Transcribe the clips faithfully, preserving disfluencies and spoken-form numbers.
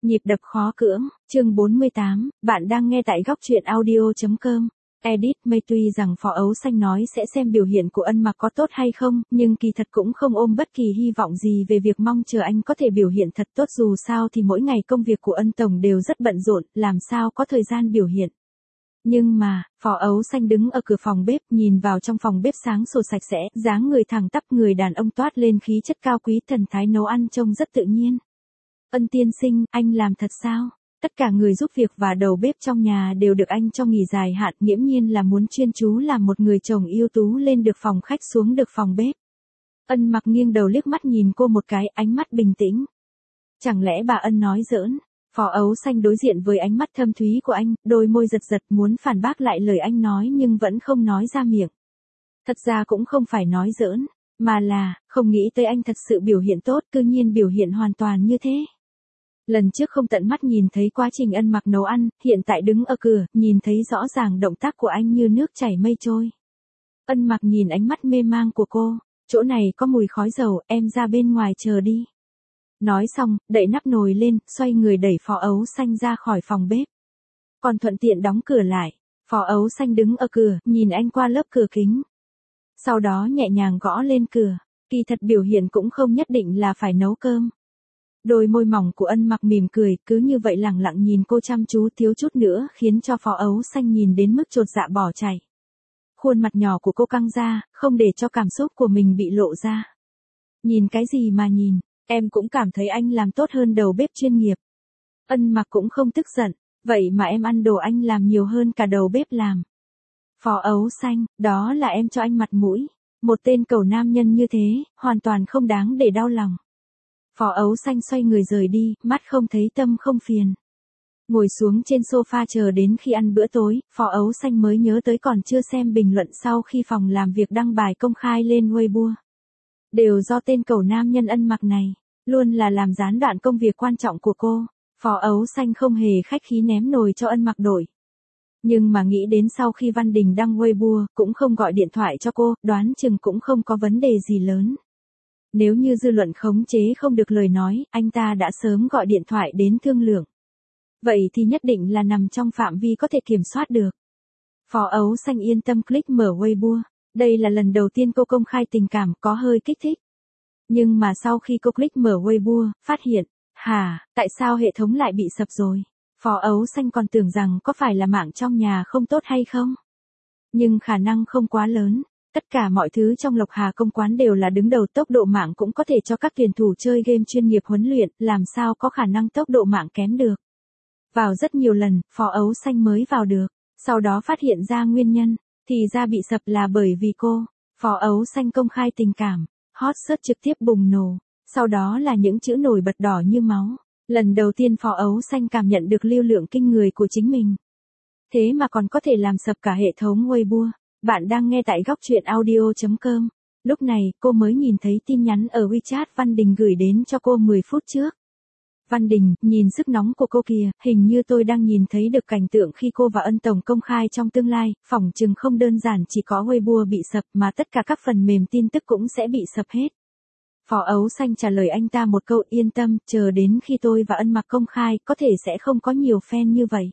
Nhịp đập khó cưỡng, chương bốn mươi tám, bạn đang nghe tại góc truyện audio.com. Edit May tuy rằng Phó Ấu Xanh nói sẽ xem biểu hiện của Ân Mặc có tốt hay không, nhưng kỳ thật cũng không ôm bất kỳ hy vọng gì về việc mong chờ anh có thể biểu hiện thật tốt, dù sao thì mỗi ngày công việc của Ân Tổng đều rất bận rộn, làm sao có thời gian biểu hiện. Nhưng mà, Phó Ấu Xanh đứng ở cửa phòng bếp, nhìn vào trong phòng bếp sáng sủa sạch sẽ, dáng người thẳng tắp, người đàn ông toát lên khí chất cao quý, thần thái nấu ăn trông rất tự nhiên. Ân tiên sinh, anh làm thật sao? Tất cả người giúp việc và đầu bếp trong nhà đều được anh cho nghỉ dài hạn, nghiễm nhiên là muốn chuyên chú làm một người chồng ưu tú, lên được phòng khách xuống được phòng bếp. Ân Mặc nghiêng đầu liếc mắt nhìn cô một cái, ánh mắt bình tĩnh. Chẳng lẽ bà Ân nói giỡn? Phó Ấu Xanh đối diện với ánh mắt thâm thúy của anh, đôi môi giật giật muốn phản bác lại lời anh nói nhưng vẫn không nói ra miệng. Thật ra cũng không phải nói giỡn, mà là, không nghĩ tới anh thật sự biểu hiện tốt, cư nhiên biểu hiện hoàn toàn như thế. Lần trước không tận mắt nhìn thấy quá trình Ân Mặc nấu ăn, hiện tại đứng ở cửa, nhìn thấy rõ ràng động tác của anh như nước chảy mây trôi. Ân Mặc nhìn ánh mắt mê mang của cô, chỗ này có mùi khói dầu, em ra bên ngoài chờ đi. Nói xong, đậy nắp nồi lên, xoay người đẩy Phó Ấu Xanh ra khỏi phòng bếp. Còn thuận tiện đóng cửa lại. Phó Ấu Xanh đứng ở cửa, nhìn anh qua lớp cửa kính. Sau đó nhẹ nhàng gõ lên cửa. Kỳ thật biểu hiện cũng không nhất định là phải nấu cơm. Đôi môi mỏng của Ân Mặc mỉm cười, cứ như vậy lẳng lặng nhìn cô chăm chú, thiếu chút nữa khiến cho Phó Ấu Xanh nhìn đến mức chột dạ bỏ chạy. Khuôn mặt nhỏ của cô căng ra, không để cho cảm xúc của mình bị lộ ra. Nhìn cái gì mà nhìn, em cũng cảm thấy anh làm tốt hơn đầu bếp chuyên nghiệp. Ân Mặc cũng không tức giận, vậy mà em ăn đồ anh làm nhiều hơn cả đầu bếp làm. Phó Ấu Xanh, đó là em cho anh mặt mũi. Một tên cẩu nam nhân như thế, hoàn toàn không đáng để đau lòng. Phó Ấu Xanh xoay người rời đi, mắt không thấy tâm không phiền. Ngồi xuống trên sofa chờ đến khi ăn bữa tối, Phó Ấu Xanh mới nhớ tới còn chưa xem bình luận sau khi phòng làm việc đăng bài công khai lên Weibo. Đều do tên cẩu nam nhân Ân Mặc này, luôn là làm gián đoạn công việc quan trọng của cô. Phó Ấu Xanh không hề khách khí ném nồi cho Ân Mặc đổi. Nhưng mà nghĩ đến sau khi Văn Đình đăng Weibo, cũng không gọi điện thoại cho cô, đoán chừng cũng không có vấn đề gì lớn. Nếu như dư luận khống chế không được lời nói, anh ta đã sớm gọi điện thoại đến thương lượng. Vậy thì nhất định là nằm trong phạm vi có thể kiểm soát được. Phó Ấu Xanh yên tâm click mở Weibo. Đây là lần đầu tiên cô công khai tình cảm, có hơi kích thích. Nhưng mà sau khi cô click mở Weibo, phát hiện, hả, tại sao hệ thống lại bị sập rồi? Phó Ấu Xanh còn tưởng rằng có phải là mạng trong nhà không tốt hay không? Nhưng khả năng không quá lớn. Tất cả mọi thứ trong Lộc Hà công quán đều là đứng đầu, tốc độ mạng cũng có thể cho các tuyển thủ chơi game chuyên nghiệp huấn luyện, làm sao có khả năng tốc độ mạng kém được. Vào rất nhiều lần, Phó Ấu Xanh mới vào được, sau đó phát hiện ra nguyên nhân, thì ra bị sập là bởi vì cô. Phó Ấu Xanh công khai tình cảm, hot search trực tiếp bùng nổ, sau đó là những chữ nổi bật đỏ như máu. Lần đầu tiên Phó Ấu Xanh cảm nhận được lưu lượng kinh người của chính mình. Thế mà còn có thể làm sập cả hệ thống Weibo. Bạn đang nghe tại góc truyện audio.com. Lúc này, cô mới nhìn thấy tin nhắn ở WeChat Văn Đình gửi đến cho cô mười phút trước. Văn Đình, nhìn sức nóng của cô kìa, hình như tôi đang nhìn thấy được cảnh tượng khi cô và Ân Tổng công khai trong tương lai, phỏng chừng không đơn giản chỉ có Weibo bị sập mà tất cả các phần mềm tin tức cũng sẽ bị sập hết. Phó Ấu Xanh trả lời anh ta một câu, yên tâm, chờ đến khi tôi và Ân Mặc công khai, có thể sẽ không có nhiều fan như vậy.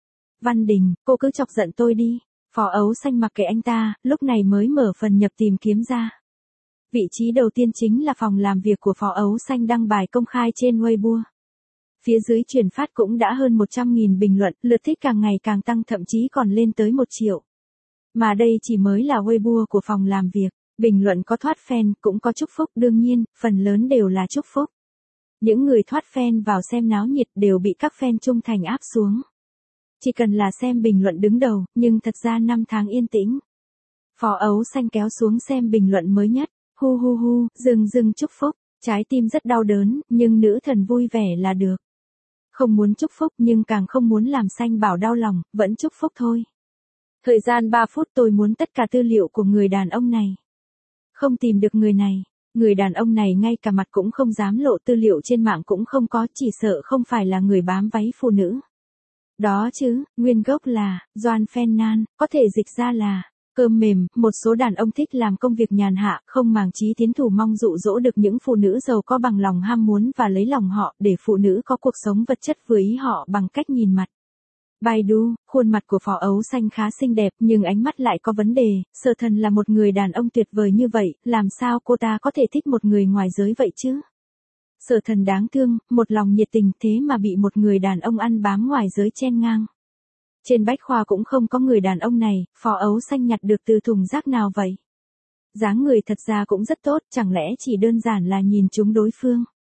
Văn Đình, cô cứ chọc giận tôi đi. Phó Ấu Xanh mặc kệ anh ta, lúc này mới mở phần nhập tìm kiếm ra. Vị trí đầu tiên chính là phòng làm việc của Phó Ấu Xanh đăng bài công khai trên Weibo. Phía dưới truyền phát cũng đã hơn một trăm nghìn bình luận, lượt thích càng ngày càng tăng, thậm chí còn lên tới một triệu. Mà đây chỉ mới là Weibo của phòng làm việc, bình luận có thoát fan, cũng có chúc phúc, đương nhiên, phần lớn đều là chúc phúc. Những người thoát fan vào xem náo nhiệt đều bị các fan trung thành áp xuống. Chỉ cần là xem bình luận đứng đầu, nhưng thật ra năm tháng yên tĩnh. Phó Ấu Xanh kéo xuống xem bình luận mới nhất, hu hu hu, dừng dừng chúc phúc, trái tim rất đau đớn, nhưng nữ thần vui vẻ là được. Không muốn chúc phúc nhưng càng không muốn làm Xanh Bảo đau lòng, vẫn chúc phúc thôi. Thời gian ba phút, tôi muốn tất cả tư liệu của người đàn ông này. Không tìm được người này, người đàn ông này ngay cả mặt cũng không dám lộ, tư liệu trên mạng cũng không có, chỉ sợ không phải là người bám váy phụ nữ. Đó chứ, nguyên gốc là, Doan Phen Nan, có thể dịch ra là, Cơm mềm, một số đàn ông thích làm công việc nhàn hạ, không màng chí tiến thủ mong dụ dỗ được những phụ nữ giàu có bằng lòng ham muốn và lấy lòng họ để phụ nữ có cuộc sống vật chất vừa ý họ bằng cách nhìn mặt. Baidu, khuôn mặt của Phó Ấu Xanh khá xinh đẹp nhưng ánh mắt lại có vấn đề, Sở Thần là một người đàn ông tuyệt vời như vậy, làm sao cô ta có thể thích một người ngoài giới vậy chứ? Sở Thần đáng thương, một lòng nhiệt tình thế mà bị một người đàn ông ăn bám ngoài giới chen ngang. Trên bách khoa cũng không có người đàn ông này, Phó Ấu Xanh nhặt được từ thùng rác nào vậy? Dáng người thật ra cũng rất tốt, chẳng lẽ chỉ đơn giản là nhìn trúng đối phương?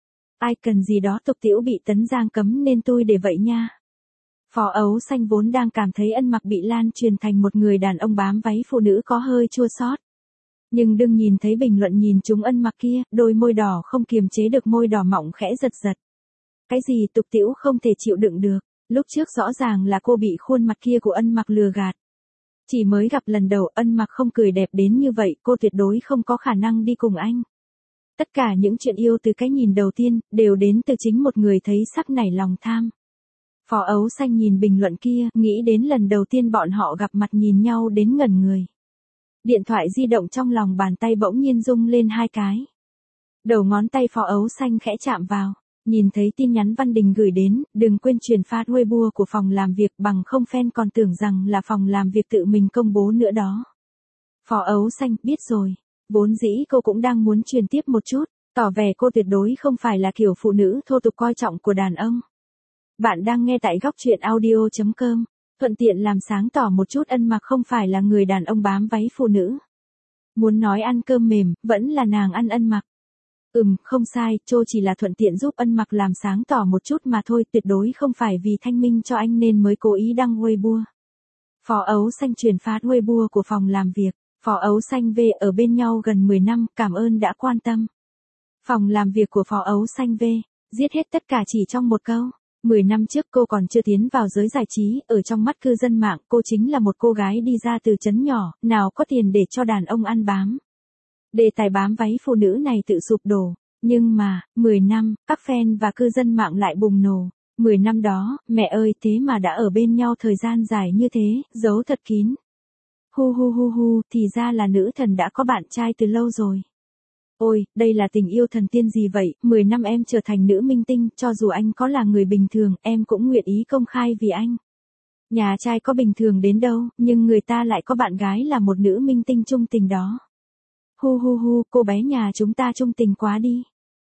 Ai cần gì đó tục tĩu bị Tấn Giang cấm nên tôi để vậy nha. Phó Ấu Xanh vốn đang cảm thấy Ân Mặc bị lan truyền thành một người đàn ông bám váy phụ nữ có hơi chua xót. Nhưng đừng nhìn thấy bình luận nhìn chúng Ân Mặc kia, đôi môi đỏ không kiềm chế được môi đỏ mọng khẽ giật giật. Cái gì tục tĩu không thể chịu đựng được, lúc trước rõ ràng là cô bị khuôn mặt kia của Ân Mặc lừa gạt. Chỉ mới gặp lần đầu Ân Mặc không cười đẹp đến như vậy, cô tuyệt đối không có khả năng đi cùng anh. Tất cả những chuyện yêu từ cái nhìn đầu tiên, đều đến từ chính một người thấy sắc nảy lòng tham. Phó Ấu Xanh nhìn bình luận kia, nghĩ đến lần đầu tiên bọn họ gặp mặt nhìn nhau đến ngẩn người. Điện thoại di động trong lòng bàn tay bỗng nhiên rung lên hai cái. Đầu ngón tay Phó Ấu Xanh khẽ chạm vào, nhìn thấy tin nhắn Văn Đình gửi đến, đừng quên truyền phát Weibo của phòng làm việc bằng không fan còn tưởng rằng là phòng làm việc tự mình công bố nữa đó. Phó Ấu Xanh, biết rồi. Vốn dĩ cô cũng đang muốn truyền tiếp một chút, tỏ vẻ cô tuyệt đối không phải là kiểu phụ nữ thô tục coi trọng của đàn ông. Bạn đang nghe tại góc truyện audio chấm com, thuận tiện làm sáng tỏ một chút Ân Mặc không phải là người đàn ông bám váy phụ nữ. Muốn nói ăn cơm mềm, vẫn là nàng ăn Ân Mặc. Ừm, không sai, Trô chỉ là thuận tiện giúp Ân Mặc làm sáng tỏ một chút mà thôi, tuyệt đối không phải vì thanh minh cho anh nên mới cố ý đăng Weibo. Phó Ấu Xanh truyền phát Weibo của phòng làm việc, Phó Ấu Xanh về ở bên nhau gần mười năm, cảm ơn đã quan tâm. Phòng làm việc của Phó Ấu Xanh về, giết hết tất cả chỉ trong một câu. mười năm trước cô còn chưa tiến vào giới giải trí, ở trong mắt cư dân mạng cô chính là một cô gái đi ra từ trấn nhỏ, nào có tiền để cho đàn ông ăn bám. Đề tài bám váy phụ nữ này tự sụp đổ, nhưng mà, mười năm, các fan và cư dân mạng lại bùng nổ. mười năm đó, mẹ ơi thế mà đã ở bên nhau thời gian dài như thế, giấu thật kín. Hu hu hu hu, thì ra là nữ thần đã có bạn trai từ lâu rồi. Ôi, đây là tình yêu thần tiên gì vậy, mười năm em trở thành nữ minh tinh, cho dù anh có là người bình thường, em cũng nguyện ý công khai vì anh. Nhà trai có bình thường đến đâu, nhưng người ta lại có bạn gái là một nữ minh tinh trung tình đó. Hu hu hu, cô bé nhà chúng ta trung tình quá đi.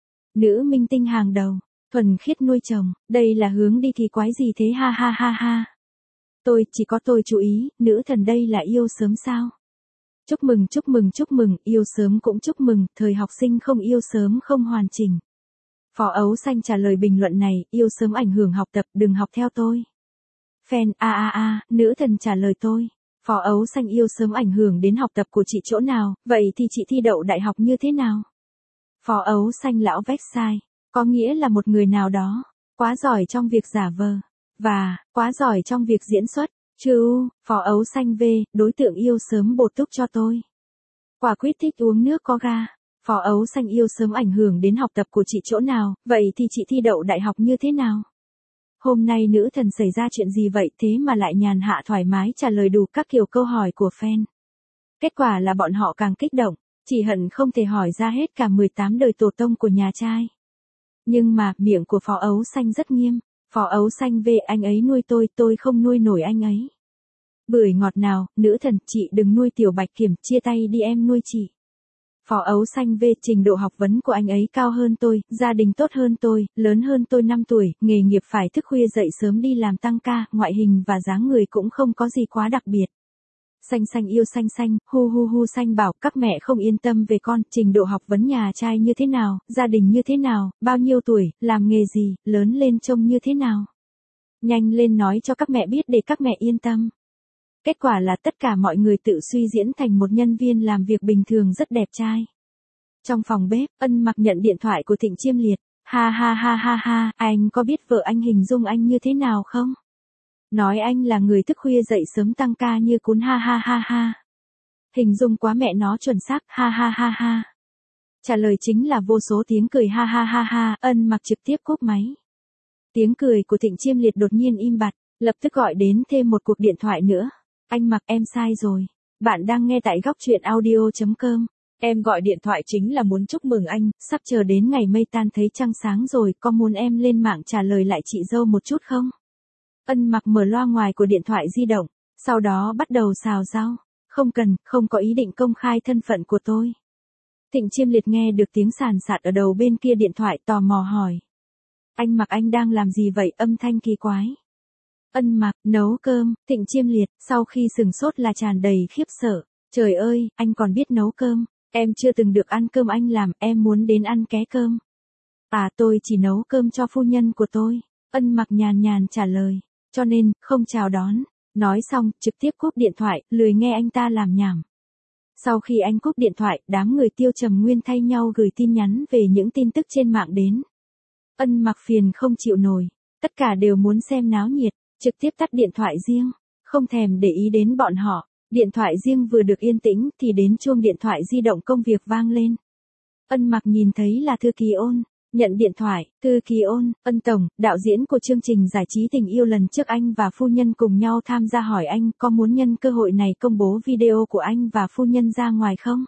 Nữ minh tinh hàng đầu, thuần khiết nuôi chồng, đây là hướng đi thì quái gì thế ha ha ha ha. Tôi, chỉ có tôi chú ý, nữ thần đây là yêu sớm sao? Chúc mừng chúc mừng chúc mừng, yêu sớm cũng chúc mừng, thời học sinh không yêu sớm không hoàn chỉnh. Phó Ấu Xanh trả lời bình luận này, yêu sớm ảnh hưởng học tập, đừng học theo tôi. Fan, a a a, nữ thần trả lời tôi. Phó Ấu Xanh yêu sớm ảnh hưởng đến học tập của chị chỗ nào, vậy thì chị thi đậu đại học như thế nào? Phó Ấu Xanh lão vách sai, có nghĩa là một người nào đó, quá giỏi trong việc giả vờ, và, quá giỏi trong việc diễn xuất. Chứ, Phó Ấu Xanh về, đối tượng yêu sớm bổ túc cho tôi. Quả quyết thích uống nước có ga. Phó Ấu Xanh yêu sớm ảnh hưởng đến học tập của chị chỗ nào, vậy thì chị thi đậu đại học như thế nào? Hôm nay nữ thần xảy ra chuyện gì vậy thế mà lại nhàn hạ thoải mái trả lời đủ các kiểu câu hỏi của fan. Kết quả là bọn họ càng kích động, chỉ hận không thể hỏi ra hết cả mười tám đời tổ tông của nhà trai. Nhưng mà, miệng của Phó Ấu Xanh rất nghiêm. Phó Ấu Xanh về, anh ấy nuôi tôi, tôi không nuôi nổi anh ấy. Bưởi ngọt nào, nữ thần, chị đừng nuôi Tiểu Bạch Kiểm, chia tay đi em nuôi chị. Phó Ấu Xanh về, trình độ học vấn của anh ấy cao hơn tôi, gia đình tốt hơn tôi, lớn hơn tôi năm tuổi, nghề nghiệp phải thức khuya dậy sớm đi làm tăng ca, ngoại hình và dáng người cũng không có gì quá đặc biệt. Xanh xanh yêu xanh xanh, hu hu hu xanh bảo các mẹ không yên tâm về con, trình độ học vấn nhà trai như thế nào, gia đình như thế nào, bao nhiêu tuổi, làm nghề gì, lớn lên trông như thế nào. Nhanh lên nói cho các mẹ biết để các mẹ yên tâm. Kết quả là tất cả mọi người tự suy diễn thành một nhân viên làm việc bình thường rất đẹp trai. Trong phòng bếp, Ân Mặc nhận điện thoại của Thịnh Chiêm Liệt, ha ha ha ha ha, anh có biết vợ anh hình dung anh như thế nào không? Nói anh là người thức khuya dậy sớm tăng ca như cún ha ha ha ha. Hình dung quá mẹ nó chuẩn xác ha ha ha ha. Trả lời chính là vô số tiếng cười ha ha ha ha, Ân Mặc trực tiếp cúp máy. Tiếng cười của Thịnh Chiêm Liệt đột nhiên im bặt, lập tức gọi đến thêm một cuộc điện thoại nữa. Anh Mặc em sai rồi. Bạn đang nghe tại góc truyện audio chấm com. Em gọi điện thoại chính là muốn chúc mừng anh. Sắp chờ đến ngày mây tan thấy trăng sáng rồi, có muốn em lên mạng trả lời lại chị dâu một chút không? Ân Mặc mở loa ngoài của điện thoại di động, sau đó bắt đầu xào rau. Không cần, không có ý định công khai thân phận của tôi. Thịnh Chiêm Liệt nghe được tiếng sàn sạt ở đầu bên kia điện thoại tò mò hỏi. Anh Mặc anh đang làm gì vậy, âm thanh kỳ quái. Ân Mặc, nấu cơm. Thịnh Chiêm Liệt, sau khi sừng sốt là tràn đầy khiếp sợ. Trời ơi, anh còn biết nấu cơm. Em chưa từng được ăn cơm anh làm, em muốn đến ăn ké cơm. À tôi chỉ nấu cơm cho phu nhân của tôi. Ân Mặc nhàn nhàn trả lời. Cho nên, không chào đón. Nói xong, trực tiếp cúp điện thoại, lười nghe anh ta làm nhảm. Sau khi anh cúp điện thoại, đám người Tiêu Trầm Nguyên thay nhau gửi tin nhắn về những tin tức trên mạng đến. Ân Mặc phiền không chịu nổi. Tất cả đều muốn xem náo nhiệt, trực tiếp tắt điện thoại riêng. Không thèm để ý đến bọn họ. Điện thoại riêng vừa được yên tĩnh thì đến chuông điện thoại di động công việc vang lên. Ân Mặc nhìn thấy là Thư Kỳ Ôn. Nhận điện thoại, Thư Kỳ Ôn, Ân Tổng, đạo diễn của chương trình giải trí tình yêu lần trước anh và phu nhân cùng nhau tham gia hỏi anh có muốn nhân cơ hội này công bố video của anh và phu nhân ra ngoài không?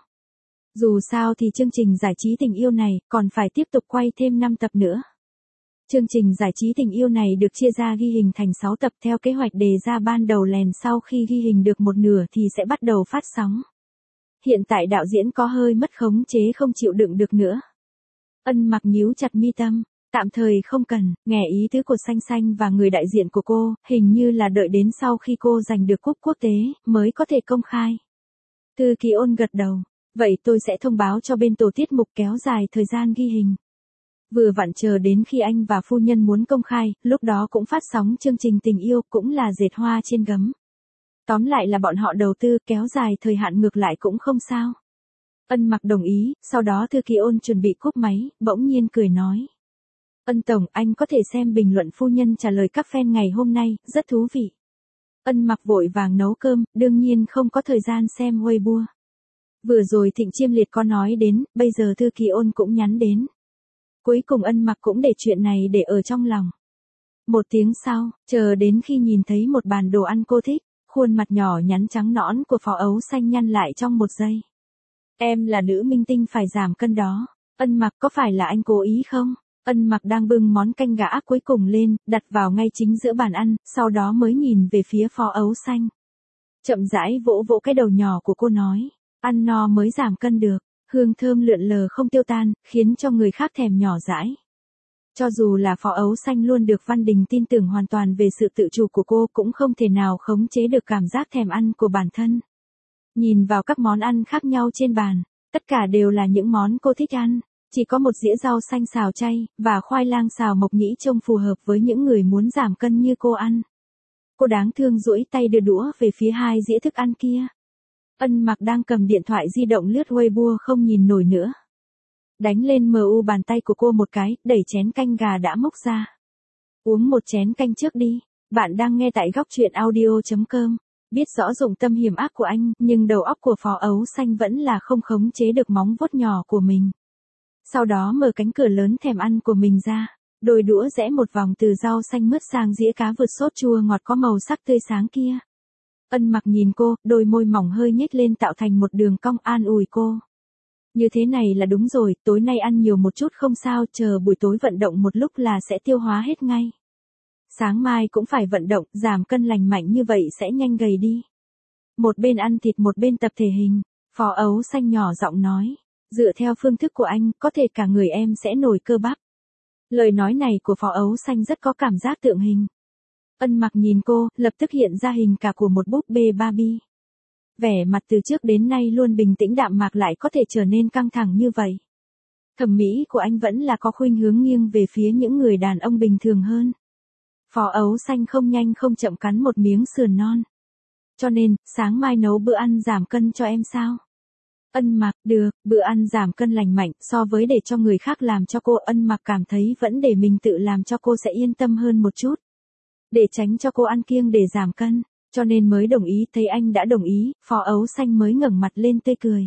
Dù sao thì chương trình giải trí tình yêu này còn phải tiếp tục quay thêm năm tập nữa. Chương trình giải trí tình yêu này được chia ra ghi hình thành sáu tập theo kế hoạch đề ra ban đầu lèn sau khi ghi hình được một nửa thì sẽ bắt đầu phát sóng. Hiện tại đạo diễn có hơi mất khống chế không chịu đựng được nữa. Ân Mặc nhíu chặt mi tâm, tạm thời không cần, nghe ý tứ của Xanh Xanh và người đại diện của cô, hình như là đợi đến sau khi cô giành được cúp quốc tế, mới có thể công khai. Thư Kỳ Ôn gật đầu, vậy tôi sẽ thông báo cho bên tổ tiết mục kéo dài thời gian ghi hình. Vừa vặn chờ đến khi anh và phu nhân muốn công khai, lúc đó cũng phát sóng chương trình tình yêu cũng là dệt hoa trên gấm. Tóm lại là bọn họ đầu tư kéo dài thời hạn ngược lại cũng không sao. Ân Mặc đồng ý, sau đó Thư Kỳ Ôn chuẩn bị cúp máy, bỗng nhiên cười nói. Ân Tổng, anh có thể xem bình luận phu nhân trả lời các fan ngày hôm nay, rất thú vị. Ân Mặc vội vàng nấu cơm, đương nhiên không có thời gian xem Weibo. Vừa rồi Thịnh Chiêm Liệt có nói đến, bây giờ Thư Kỳ Ôn cũng nhắn đến. Cuối cùng Ân Mặc cũng để chuyện này để ở trong lòng. Một tiếng sau, chờ đến khi nhìn thấy một bàn đồ ăn cô thích, khuôn mặt nhỏ nhắn trắng nõn của Phó Ấu Xanh nhăn lại trong một giây. Em là nữ minh tinh phải giảm cân đó. Ân Mặc có phải là anh cố ý không? Ân Mặc đang bưng món canh gà ác cuối cùng lên, đặt vào ngay chính giữa bàn ăn, sau đó mới nhìn về phía Phó Ấu Xanh. Chậm rãi vỗ vỗ cái đầu nhỏ của cô nói, ăn no mới giảm cân được. Hương thơm lượn lờ không tiêu tan, khiến cho người khác thèm nhỏ dãi. Cho dù là Phó Ấu Xanh luôn được Văn Đình tin tưởng hoàn toàn về sự tự chủ của cô cũng không thể nào khống chế được cảm giác thèm ăn của bản thân. Nhìn vào các món ăn khác nhau trên bàn, tất cả đều là những món cô thích ăn. Chỉ có một dĩa rau xanh xào chay, và khoai lang xào mộc nhĩ trông phù hợp với những người muốn giảm cân như cô ăn. Cô đáng thương duỗi tay đưa đũa về phía hai dĩa thức ăn kia. Ân Mặc đang cầm điện thoại di động lướt Weibo không nhìn nổi nữa. Đánh lên mờ u bàn tay của cô một cái, đẩy chén canh gà đã múc ra. Uống một chén canh trước đi. Bạn đang nghe tại góc truyện audio chấm com. Biết rõ dụng tâm hiểm ác của anh, nhưng đầu óc của Phó Ấu Xanh vẫn là không khống chế được móng vuốt nhỏ của mình. Sau đó mở cánh cửa lớn thèm ăn của mình ra, đôi đũa rẽ một vòng từ rau xanh mướt sang dĩa cá vượt sốt chua ngọt có màu sắc tươi sáng kia. Ân Mặc nhìn cô, đôi môi mỏng hơi nhếch lên tạo thành một đường cong an ủi cô. Như thế này là đúng rồi, tối nay ăn nhiều một chút không sao, chờ buổi tối vận động một lúc là sẽ tiêu hóa hết ngay. Sáng mai cũng phải vận động, giảm cân lành mạnh như vậy sẽ nhanh gầy đi. Một bên ăn thịt một bên tập thể hình, Phó Ấu Xanh nhỏ giọng nói, dựa theo phương thức của anh, có thể cả người em sẽ nổi cơ bắp. Lời nói này của Phó Ấu Xanh rất có cảm giác tượng hình. Ân Mặc nhìn cô, lập tức hiện ra hình cả của một búp bê Barbie. Vẻ mặt từ trước đến nay luôn bình tĩnh đạm mạc lại có thể trở nên căng thẳng như vậy. Thẩm mỹ của anh vẫn là có khuynh hướng nghiêng về phía những người đàn ông bình thường hơn. Phó Ấu Xanh không nhanh không chậm cắn một miếng sườn non. Cho nên, sáng mai nấu bữa ăn giảm cân cho em sao? Ân Mặc, được, bữa ăn giảm cân lành mạnh so với để cho người khác làm cho cô. Ân Mặc cảm thấy vẫn để mình tự làm cho cô sẽ yên tâm hơn một chút. Để tránh cho cô ăn kiêng để giảm cân, cho nên mới đồng ý. Thấy anh đã đồng ý, Phó Ấu Xanh mới ngẩng mặt lên tươi cười.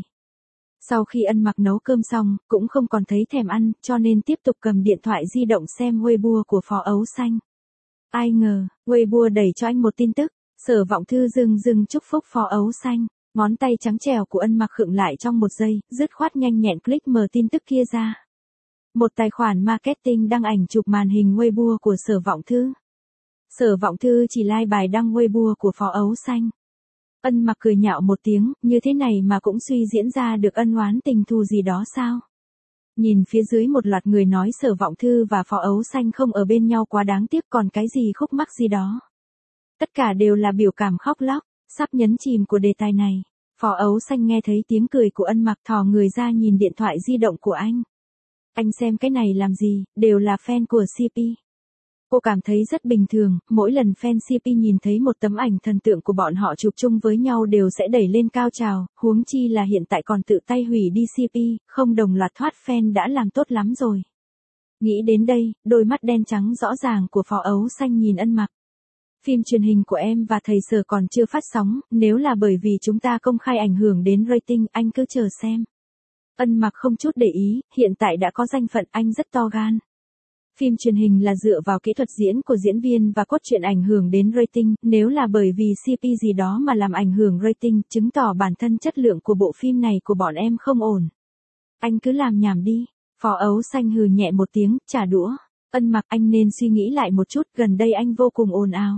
Sau khi Ân Mặc nấu cơm xong, cũng không còn thấy thèm ăn, cho nên tiếp tục cầm điện thoại di động xem Weibo của Phó Ấu Xanh. Ai ngờ, Weibo đẩy cho anh một tin tức, Sở Vọng Thư dưng dưng chúc phúc Phó Ấu Xanh. Ngón tay trắng trẻo của Ân Mặc khựng lại trong một giây, dứt khoát nhanh nhẹn click mở tin tức kia ra. Một tài khoản marketing đăng ảnh chụp màn hình Weibo của Sở Vọng Thư. Sở Vọng Thư chỉ like bài đăng Weibo của Phó Ấu Xanh. Ân Mặc cười nhạo một tiếng, như thế này mà cũng suy diễn ra được ân oán tình thù gì đó sao? Nhìn phía dưới một loạt người nói Sở Vọng Thư và Phó Ấu Xanh không ở bên nhau quá đáng tiếc, còn cái gì khúc mắc gì đó. Tất cả đều là biểu cảm khóc lóc, sắp nhấn chìm của đề tài này. Phó Ấu Xanh nghe thấy tiếng cười của Ân Mặc thò người ra nhìn điện thoại di động của anh. Anh xem cái này làm gì, đều là fan của xê pê. Cô cảm thấy rất bình thường, mỗi lần fan xê pê nhìn thấy một tấm ảnh thần tượng của bọn họ chụp chung với nhau đều sẽ đẩy lên cao trào, huống chi là hiện tại còn tự tay hủy đi xê pê, không đồng loạt thoát fan đã làm tốt lắm rồi. Nghĩ đến đây, đôi mắt đen trắng rõ ràng của Phó Ấu Xanh nhìn Ân Mặc. Phim truyền hình của em và thầy Sở còn chưa phát sóng, nếu là bởi vì chúng ta công khai ảnh hưởng đến rating, anh cứ chờ xem. Ân Mặc không chút để ý, hiện tại đã có danh phận, anh rất to gan. Phim truyền hình là dựa vào kỹ thuật diễn của diễn viên và cốt truyện ảnh hưởng đến rating, nếu là bởi vì xê pê gì đó mà làm ảnh hưởng rating, chứng tỏ bản thân chất lượng của bộ phim này của bọn em không ổn. Anh cứ làm nhảm đi. Phó Ấu Xanh hừ nhẹ một tiếng, trả đũa. Ân Mặc, anh nên suy nghĩ lại một chút, gần đây anh vô cùng ồn ào.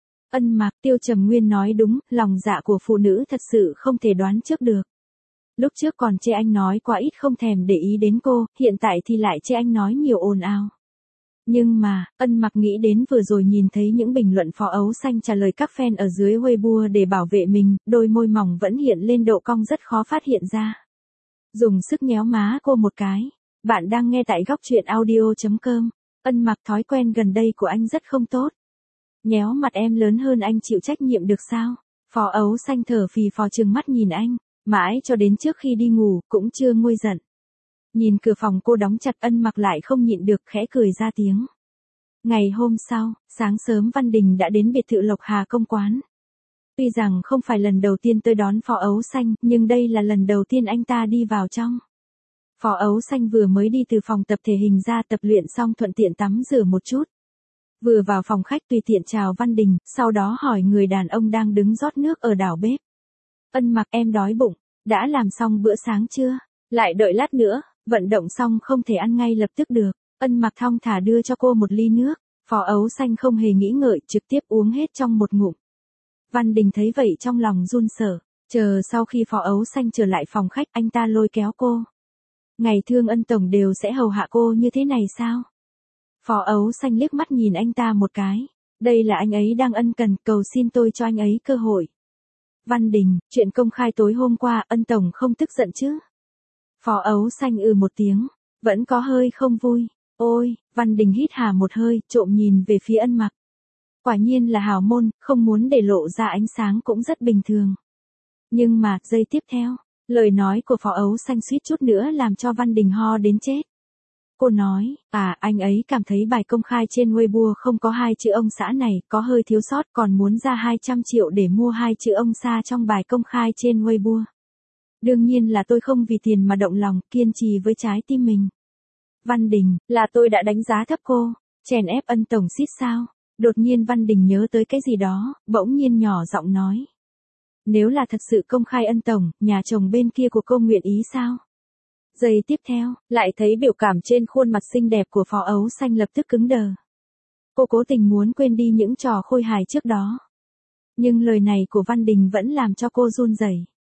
Ân Mặc, Tiêu Trầm Nguyên nói đúng, lòng dạ của phụ nữ thật sự không thể đoán trước được. Lúc trước còn chê anh nói quá ít không thèm để ý đến cô, hiện tại thì lại chê anh nói nhiều ồn ào. Nhưng mà, Ân Mặc nghĩ đến vừa rồi nhìn thấy những bình luận Phó Ấu Xanh trả lời các fan ở dưới Weibo để bảo vệ mình, đôi môi mỏng vẫn hiện lên độ cong rất khó phát hiện ra. Dùng sức nhéo má cô một cái. Bạn đang nghe tại góc truyện audio chấm com. Ân Mặc, thói quen gần đây của anh rất không tốt. Nhéo mặt em lớn hơn anh chịu trách nhiệm được sao? Phó Ấu Xanh thở phì phò trừng mắt nhìn anh, mãi cho đến trước khi đi ngủ, cũng chưa nguôi giận. Nhìn cửa phòng cô đóng chặt, Ân Mặc lại không nhịn được khẽ cười ra tiếng. Ngày hôm sau, sáng sớm Văn Đình đã đến biệt thự Lộc Hà Công Quán. Tuy rằng không phải lần đầu tiên tới đón Phó Ấu Xanh, nhưng đây là lần đầu tiên anh ta đi vào trong. Phó Ấu Xanh vừa mới đi từ phòng tập thể hình ra tập luyện xong thuận tiện tắm rửa một chút. Vừa vào phòng khách tùy tiện chào Văn Đình, sau đó hỏi người đàn ông đang đứng rót nước ở đảo bếp. Ân Mặc, em đói bụng, đã làm xong bữa sáng chưa? Lại đợi lát nữa, vận động xong không thể ăn ngay lập tức được. Ân Mặc thong thả đưa cho cô một ly nước, Phó Ấu Xanh không hề nghĩ ngợi trực tiếp uống hết trong một ngụm. Văn Đình thấy vậy trong lòng run sợ, chờ sau khi Phó Ấu Xanh trở lại phòng khách anh ta lôi kéo cô. Ngày thường Ân Tổng đều sẽ hầu hạ cô như thế này sao? Phó Ấu Xanh liếc mắt nhìn anh ta một cái. Đây là anh ấy đang ân cần, cầu xin tôi cho anh ấy cơ hội. Văn Đình, chuyện công khai tối hôm qua, Ân Tổng không tức giận chứ? Phó Ấu Xanh ừ một tiếng, vẫn có hơi không vui. Ôi, Văn Đình hít hà một hơi, trộm nhìn về phía Ân Mặc. Quả nhiên là hào môn, không muốn để lộ ra ánh sáng cũng rất bình thường. Nhưng mà, giây tiếp theo, lời nói của Phó Ấu Xanh suýt chút nữa làm cho Văn Đình ho đến chết. Cô nói, à, anh ấy cảm thấy bài công khai trên Weibo không có hai chữ ông xã này, có hơi thiếu sót, còn muốn ra hai trăm triệu để mua hai chữ ông xã trong bài công khai trên Weibo. Đương nhiên là tôi không vì tiền mà động lòng, kiên trì với trái tim mình. Văn Đình, là tôi đã đánh giá thấp cô, chèn ép Ân Tổng xít sao? Đột nhiên Văn Đình nhớ tới cái gì đó, bỗng nhiên nhỏ giọng nói. Nếu là thật sự công khai Ân Tổng, nhà chồng bên kia của cô nguyện ý sao? Giây tiếp theo, lại thấy biểu cảm trên khuôn mặt xinh đẹp của Phó Ấu Xanh lập tức cứng đờ. Cô cố tình muốn quên đi những trò khôi hài trước đó. Nhưng lời này của Văn Đình vẫn làm cho cô run rẩy.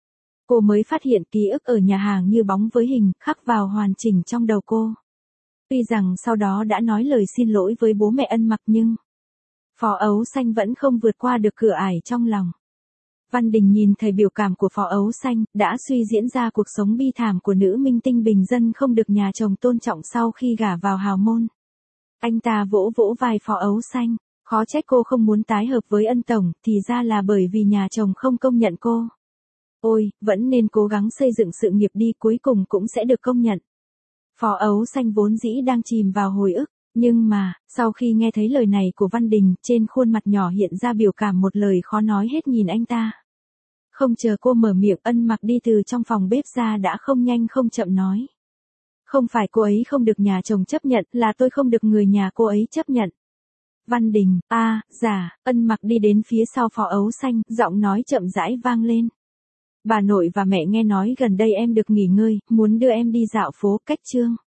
Cô mới phát hiện ký ức ở nhà hàng như bóng với hình, khắc vào hoàn chỉnh trong đầu cô. Tuy rằng sau đó đã nói lời xin lỗi với bố mẹ Ân Mặc nhưng Phó Ấu Xanh vẫn không vượt qua được cửa ải trong lòng. Văn Đình nhìn thấy biểu cảm của Phó Ấu Xanh, đã suy diễn ra cuộc sống bi thảm của nữ minh tinh bình dân không được nhà chồng tôn trọng sau khi gả vào hào môn. Anh ta vỗ vỗ vai Phó Ấu Xanh, khó trách cô không muốn tái hợp với Ân Tổng, thì ra là bởi vì nhà chồng không công nhận cô. Ôi, vẫn nên cố gắng xây dựng sự nghiệp đi, cuối cùng cũng sẽ được công nhận. Phó Ấu Xanh vốn dĩ đang chìm vào hồi ức, nhưng mà, sau khi nghe thấy lời này của Văn Đình, trên khuôn mặt nhỏ hiện ra biểu cảm một lời khó nói hết nhìn anh ta. Không chờ cô mở miệng, Ân Mặc đi từ trong phòng bếp ra đã không nhanh không chậm nói. Không phải cô ấy không được nhà chồng chấp nhận, là tôi không được người nhà cô ấy chấp nhận. Văn Đình, a, à, dạ, Ân Mặc đi đến phía sau Phó Ấu Xanh, giọng nói chậm rãi vang lên. Bà nội và mẹ nghe nói gần đây em được nghỉ ngơi, muốn đưa em đi dạo phố, cách Trương.